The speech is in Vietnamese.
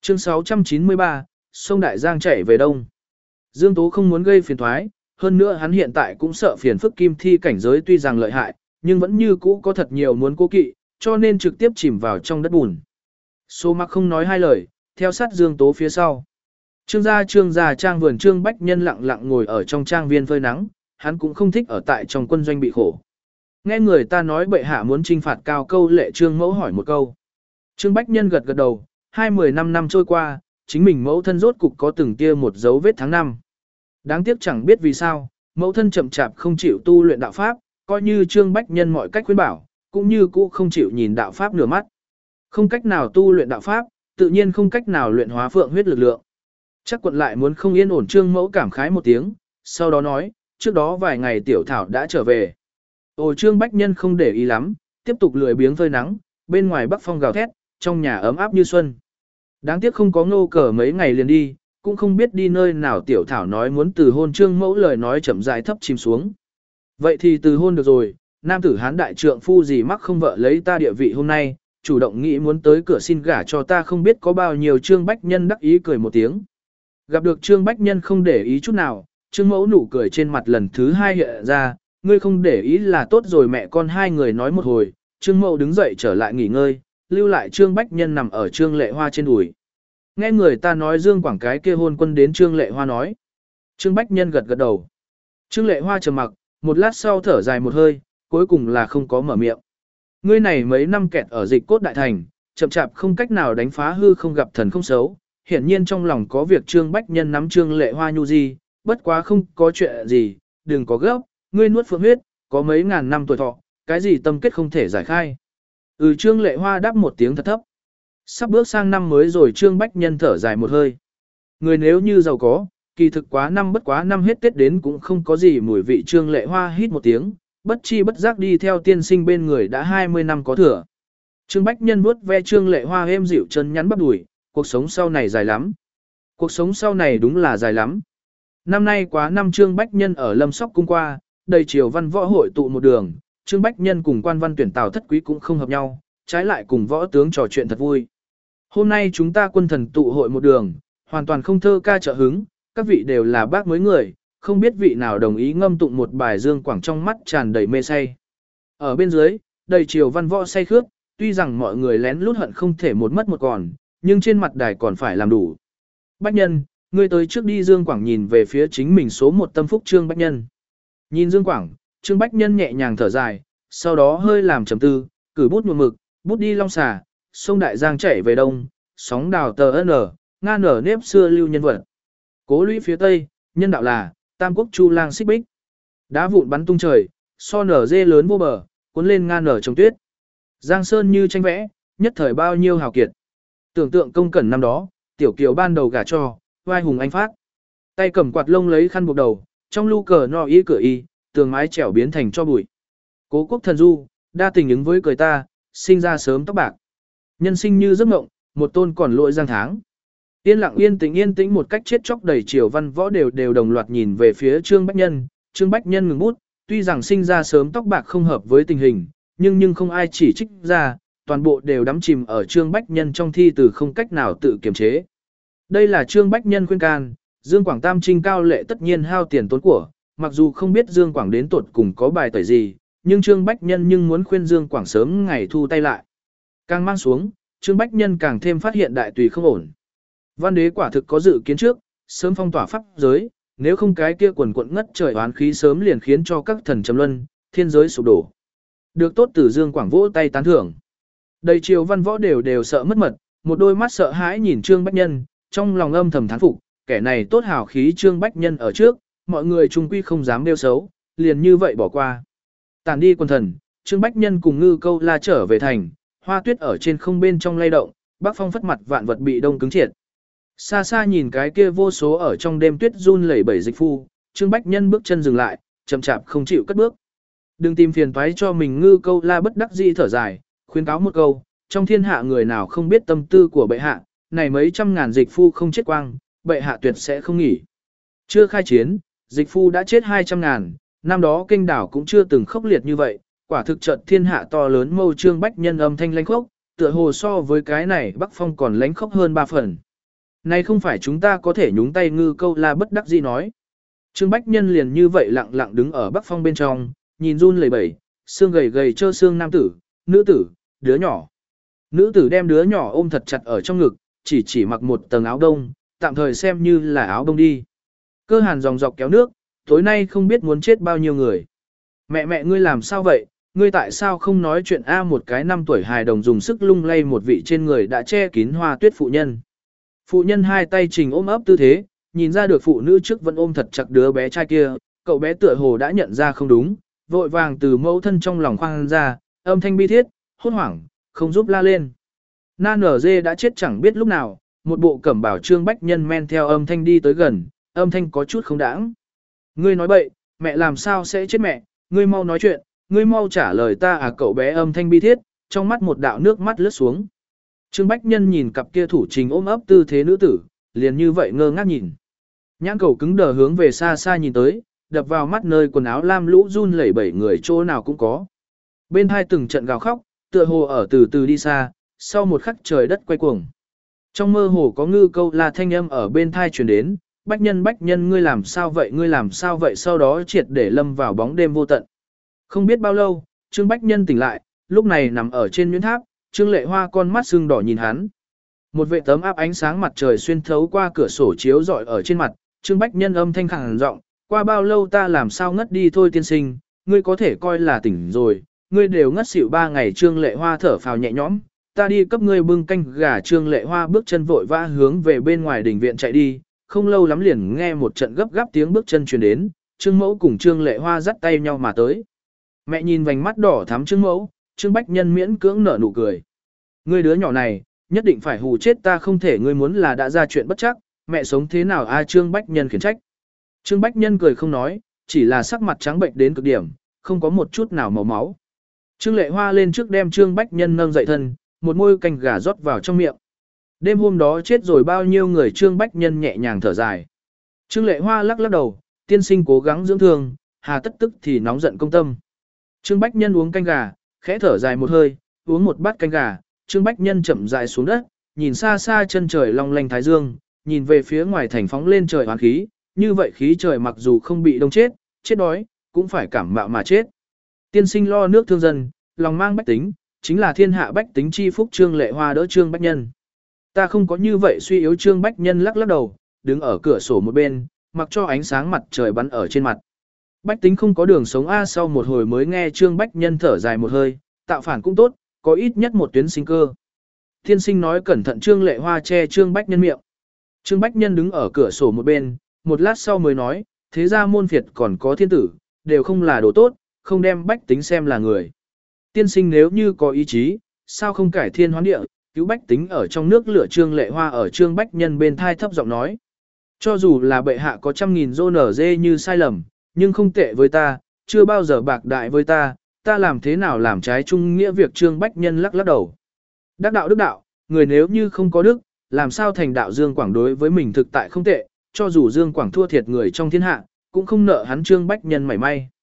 Chương 693, sông Đại Giang chảy về đông. Dương Tố không muốn gây phiền thoái, hơn nữa hắn hiện tại cũng sợ phiền phức kim thi cảnh giới tuy rằng lợi hại, nhưng vẫn như cũ có thật nhiều muốn cố kỵ, cho nên trực tiếp chìm vào trong đất bùn. Số Mặc không nói hai lời, theo sát Dương Tố phía sau. Trương gia trang vườn Trương Bách Nhân lặng lặng ngồi ở trong trang viên phơi nắng, hắn cũng không thích ở tại trong quân doanh bị khổ. Nghe người ta nói bệ hạ muốn trinh phạt Cao Câu Lệ, Trương mẫu hỏi một câu. Trương Bách Nhân gật gật đầu, 25 năm trôi qua, chính mình mẫu thân rốt cục có từng tia một dấu vết tháng năm. Đáng tiếc chẳng biết vì sao, mẫu thân chậm chạp không chịu tu luyện đạo pháp, coi như Trương Bách Nhân mọi cách khuyên bảo, cũng như cũ không chịu nhìn đạo pháp nửa mắt. Không cách nào tu luyện đạo pháp, tự nhiên không cách nào luyện hóa phượng huyết lực lượng. Chắc quận lại muốn không yên ổn, Trương mẫu cảm khái một tiếng, sau đó nói, trước đó vài ngày tiểu thảo đã trở về. Trương Bách Nhân không để ý lắm, tiếp tục lười biếng phơi nắng, bên ngoài bắc phong gào thét, trong nhà ấm áp như xuân. Đáng tiếc không có Ngô Cờ mấy ngày liền đi, cũng không biết đi nơi nào. Tiểu thảo nói muốn từ hôn, Trương mẫu lời nói chậm rãi thấp chìm xuống. Vậy thì từ hôn được rồi, nam tử hán đại trượng phu gì mắc không vợ lấy ta địa vị hôm nay, chủ động nghĩ muốn tới cửa xin gả cho ta, không biết có bao nhiêu. Trương Bách Nhân đắc ý cười một tiếng. Gặp được Trương Bách Nhân không để ý chút nào, Trương mẫu nụ cười trên mặt lần thứ hai hiện ra, ngươi không để ý là tốt rồi. Mẹ con hai người nói một hồi, Trương mẫu đứng dậy trở lại nghỉ ngơi, lưu lại Trương Bách Nhân nằm ở Trương Lệ Hoa trên đùi. Nghe người ta nói Dương Quảng cái kia hôn quân đến, Trương Lệ Hoa nói. Trương Bách Nhân gật gật đầu. Trương Lệ Hoa trầm mặc, một lát sau thở dài một hơi, cuối cùng là không có mở miệng. Ngươi này mấy năm kẹt ở Dịch Cốt đại thành, chậm chạp không cách nào đánh phá hư không gặp thần không xấu, hiển nhiên trong lòng có việc. Trương Bách Nhân nắm Trương Lệ Hoa nhu di, bất quá không có chuyện gì, đừng có gấp, ngươi nuốt phượng huyết, có mấy ngàn năm tuổi thọ, cái gì tâm kết không thể giải khai. Trương Lệ Hoa đáp một tiếng thật thấp. Sắp bước sang năm mới rồi, Trương Bách Nhân thở dài một hơi. Người nếu như giàu có, kỳ thực quá năm bất quá năm, hết Tết đến cũng không có gì mùi vị. Trương Lệ Hoa hít một tiếng, bất chi bất giác đi theo tiên sinh bên người đã 20 năm có thừa. Trương Bách Nhân vuốt ve Trương Lệ Hoa êm dịu chân nhắn bắp đùi, cuộc sống sau này dài lắm. Cuộc sống sau này đúng là dài lắm. Năm nay quá năm, Trương Bách Nhân ở Lâm Sóc cung qua, đầy triều văn võ hội tụ một đường. Trương Bách Nhân cùng quan văn tuyển Tào Thất Quý cũng không hợp nhau, trái lại cùng võ tướng trò chuyện thật vui. Hôm nay chúng ta quân thần tụ hội một đường, hoàn toàn không thơ ca trợ hứng, các vị đều là bác mới người, không biết vị nào đồng ý ngâm tụng một bài. Dương Quảng trong mắt tràn đầy mê say. Ở bên dưới, đầy triều văn võ say khướt, tuy rằng mọi người lén lút hận không thể một mất một còn, nhưng trên mặt đài còn phải làm đủ. Bách Nhân, ngươi tới trước đi. Dương Quảng nhìn về phía chính mình số một tâm phúc Trương Bách Nhân. Nhìn Dương Quảng, Trương Bách Nhân nhẹ nhàng thở dài, sau đó hơi làm trầm tư, cử bút nhuộm mực, bút đi long xà, sông Đại Giang chảy về đông, sóng đào tờ nở, nga nở nếp xưa lưu nhân vật. Cố lũy phía tây, nhân đạo là, tam quốc chu lang xích bích. Đá vụn bắn tung trời, so nở dê lớn vô bờ, cuốn lên nga nở trồng tuyết. Giang sơn như tranh vẽ, nhất thời bao nhiêu hào kiệt. Tưởng tượng công cẩn năm đó, tiểu kiều ban đầu gả cho, vai hùng anh phát. Tay cầm quạt lông lấy khăn buộc đầu, trong lu cờ no y cửa y, tường mái trèo biến thành cho bụi. Cố quốc thần du, đa tình ứng với cười ta, sinh ra sớm tóc bạc. Nhân sinh như giấc mộng, một tôn còn lỗi giang tháng. Yên lặng yên tĩnh một cách chết chóc, đầy triều văn võ đều đồng loạt nhìn về phía Trương Bách Nhân. Trương Bách Nhân ngừng bút, tuy rằng sinh ra sớm tóc bạc không hợp với tình hình, nhưng không ai chỉ trích ra, toàn bộ đều đắm chìm ở Trương Bách Nhân trong thi từ không cách nào tự kiềm chế. Đây là Trương Bách Nhân khuyên can, Dương Quảng tam trinh cao lệ tất nhiên hao tiền tốn của, mặc dù không biết Dương Quảng đến tuột cùng có bài tẩy gì, nhưng Trương Bách Nhân nhưng muốn khuyên Dương Quảng sớm ngày thu tay lại. Càng mang xuống, Trương Bách Nhân càng thêm phát hiện đại tùy không ổn. Văn đế quả thực có dự kiến trước, sớm phong tỏa pháp giới, nếu không cái kia quần quận ngất trời oán khí sớm liền khiến cho các thần trầm luân, thiên giới sụp đổ. Được tốt từ Dương Quảng vỗ tay tán thưởng. Đầy triều văn võ đều sợ mất mật, một đôi mắt sợ hãi nhìn Trương Bách Nhân, trong lòng âm thầm thán phục, kẻ này tốt hào khí. Trương Bách Nhân ở trước, mọi người chung quy không dám đeo xấu, liền như vậy bỏ qua. Tàn đi quân thần, Trương Bách Nhân cùng Ngư Câu La trở về thành, hoa tuyết ở trên không bên trong lay động, bắc phong phất mặt vạn vật bị đông cứng triệt. Xa xa nhìn cái kia vô số ở trong đêm tuyết run lẩy bẩy dịch phu, Trương Bách Nhân bước chân dừng lại, chậm chạp không chịu cất bước. Đừng tìm phiền toái cho mình. Ngư Câu La bất đắc dĩ thở dài, khuyên cáo một câu, trong thiên hạ người nào không biết tâm tư của bệ hạ, này mấy trăm ngàn dịch phu không chết quang, bệ hạ tuyệt sẽ không nghỉ. Chưa khai chiến, dịch phu đã chết 200 ngàn, năm đó kinh đảo cũng chưa từng khốc liệt như vậy, quả thực trận thiên hạ to lớn mâu. Trương Bách Nhân âm thanh lãnh khốc, tựa hồ so với cái này Bắc Phong còn lãnh khốc hơn 3 phần. Này không phải chúng ta có thể nhúng tay Ngư Câu La bất đắc dĩ nói. Trương Bách Nhân liền như vậy lặng lặng đứng ở bắc phong bên trong, nhìn run lẩy bẩy, xương gầy gầy trơ xương nam tử, nữ tử, đứa nhỏ. Nữ tử đem đứa nhỏ ôm thật chặt ở trong ngực, chỉ mặc một tầng áo đông, tạm thời xem như là áo đông đi. Cơ hàn dòng dọc kéo nước, tối nay không biết muốn chết bao nhiêu người. Mẹ ngươi làm sao vậy, ngươi tại sao không nói chuyện a? Một cái 5 tuổi hài đồng dùng sức lung lay một vị trên người đã che kín hoa tuyết phụ nhân. Phụ nhân hai tay trình ôm ấp tư thế, nhìn ra được phụ nữ trước vẫn ôm thật chặt đứa bé trai kia, cậu bé tựa hồ đã nhận ra không đúng, vội vàng từ mẫu thân trong lòng khoan ra, âm thanh bi thiết, hốt hoảng, không giúp la lên. Na nở dê đã chết chẳng biết lúc nào, một bộ cẩm bào Trương Bách Nhân men theo âm thanh đi tới gần, âm thanh có chút không đãng. Ngươi nói bậy, mẹ làm sao sẽ chết mẹ, ngươi mau nói chuyện, ngươi mau trả lời ta à? Cậu bé âm thanh bi thiết, trong mắt một đạo nước mắt lướt xuống. Trương Bách Nhân nhìn cặp kia thủ trình ôm ấp tư thế nữ tử, liền như vậy ngơ ngác nhìn. Nhãn cầu cứng đờ hướng về xa xa nhìn tới, đập vào mắt nơi quần áo lam lũ run lẩy bẩy người chỗ nào cũng có. Bên hai từng trận gào khóc, tựa hồ ở từ từ đi xa, sau một khắc trời đất quay cuồng. Trong mơ hồ có Ngư Câu La thanh âm ở bên thai truyền đến, Bách Nhân ngươi làm sao vậy, ngươi làm sao vậy, sau đó triệt để lâm vào bóng đêm vô tận. Không biết bao lâu, Trương Bách Nhân tỉnh lại, lúc này nằm ở trên nhuyễn tháp, Trương Lệ Hoa con mắt sưng đỏ nhìn hắn. Một vệ tấm áp ánh sáng mặt trời xuyên thấu qua cửa sổ chiếu rọi ở trên mặt, Trương Bách Nhân âm thanh khàn giọng, qua bao lâu ta làm sao ngất đi thôi tiên sinh, ngươi có thể coi là tỉnh rồi, ngươi đều ngất xỉu 3 ngày. Trương Lệ Hoa thở phào nhẹ nhõm, ta đi cấp ngươi bưng canh gà. Trương Lệ Hoa bước chân vội vã hướng về bên ngoài đình viện chạy đi, không lâu lắm liền nghe một trận gấp gáp tiếng bước chân truyền đến, Trương Mẫu cùng Trương Lệ Hoa dắt tay nhau mà tới. Mẹ nhìn vành mắt đỏ thắm Trương Mẫu, Trương Bách Nhân miễn cưỡng nở nụ cười. Ngươi đứa nhỏ này, nhất định phải hù chết ta không thể, ngươi muốn là đã ra chuyện bất chắc, mẹ sống thế nào a? Trương Bách Nhân khiển trách. Trương Bách Nhân cười không nói, chỉ là sắc mặt trắng bệnh đến cực điểm, không có một chút nào màu máu. Trương Lệ Hoa lên trước đem Trương Bách Nhân nâng dậy thân, một môi canh gà rót vào trong miệng. Đêm hôm đó chết rồi bao nhiêu người? Trương Bách Nhân nhẹ nhàng thở dài. Trương Lệ Hoa lắc lắc đầu, tiên sinh cố gắng dưỡng thương, hà tất tức thì nóng giận công tâm. Trương Bách Nhân uống canh gà, khẽ thở dài một hơi, uống một bát canh gà, Trương Bách Nhân chậm rãi xuống đất, nhìn xa xa chân trời long lanh thái dương, nhìn về phía ngoài thành phóng lên trời hoán khí, như vậy khí trời mặc dù không bị đông chết, chết đói, cũng phải cảm mạo mà chết. Tiên sinh lo nước thương dân, lòng mang bách tính, chính là thiên hạ bách tính chi phúc. Trương Lệ Hoa đỡ Trương Bách Nhân. Ta không có như vậy suy yếu. Trương Bách Nhân lắc lắc đầu, đứng ở cửa sổ một bên, mặc cho ánh sáng mặt trời bắn ở trên mặt. Bách tính không có đường sống a. Sau một hồi mới nghe Trương Bách Nhân thở dài một hơi, tạo phản cũng tốt, có ít nhất một tuyến sinh cơ. Tiên sinh nói cẩn thận. Trương Lệ Hoa che Trương Bách Nhân miệng. Trương Bách Nhân đứng ở cửa sổ một bên, một lát sau mới nói, thế ra môn phiệt còn có thiên tử, đều không là đồ tốt, không đem bách tính xem là người. Tiên sinh nếu như có ý chí, sao không cải thiên hoán địa, cứu bách tính ở trong nước lửa? Trương Lệ Hoa ở Trương Bách Nhân bên thai thấp giọng nói. Cho dù là bệ hạ có 100.000 dô nở dê như sai lầm, nhưng không tệ với ta, chưa bao giờ bạc đại với ta làm thế nào làm trái trung nghĩa việc? Trương Bách Nhân lắc lắc đầu. Đắc đạo đức đạo, người nếu như không có đức, làm sao thành đạo? Dương Quảng đối với mình thực tại không tệ, cho dù Dương Quảng thua thiệt người trong thiên hạ, cũng không nợ hắn Trương Bách Nhân mảy may.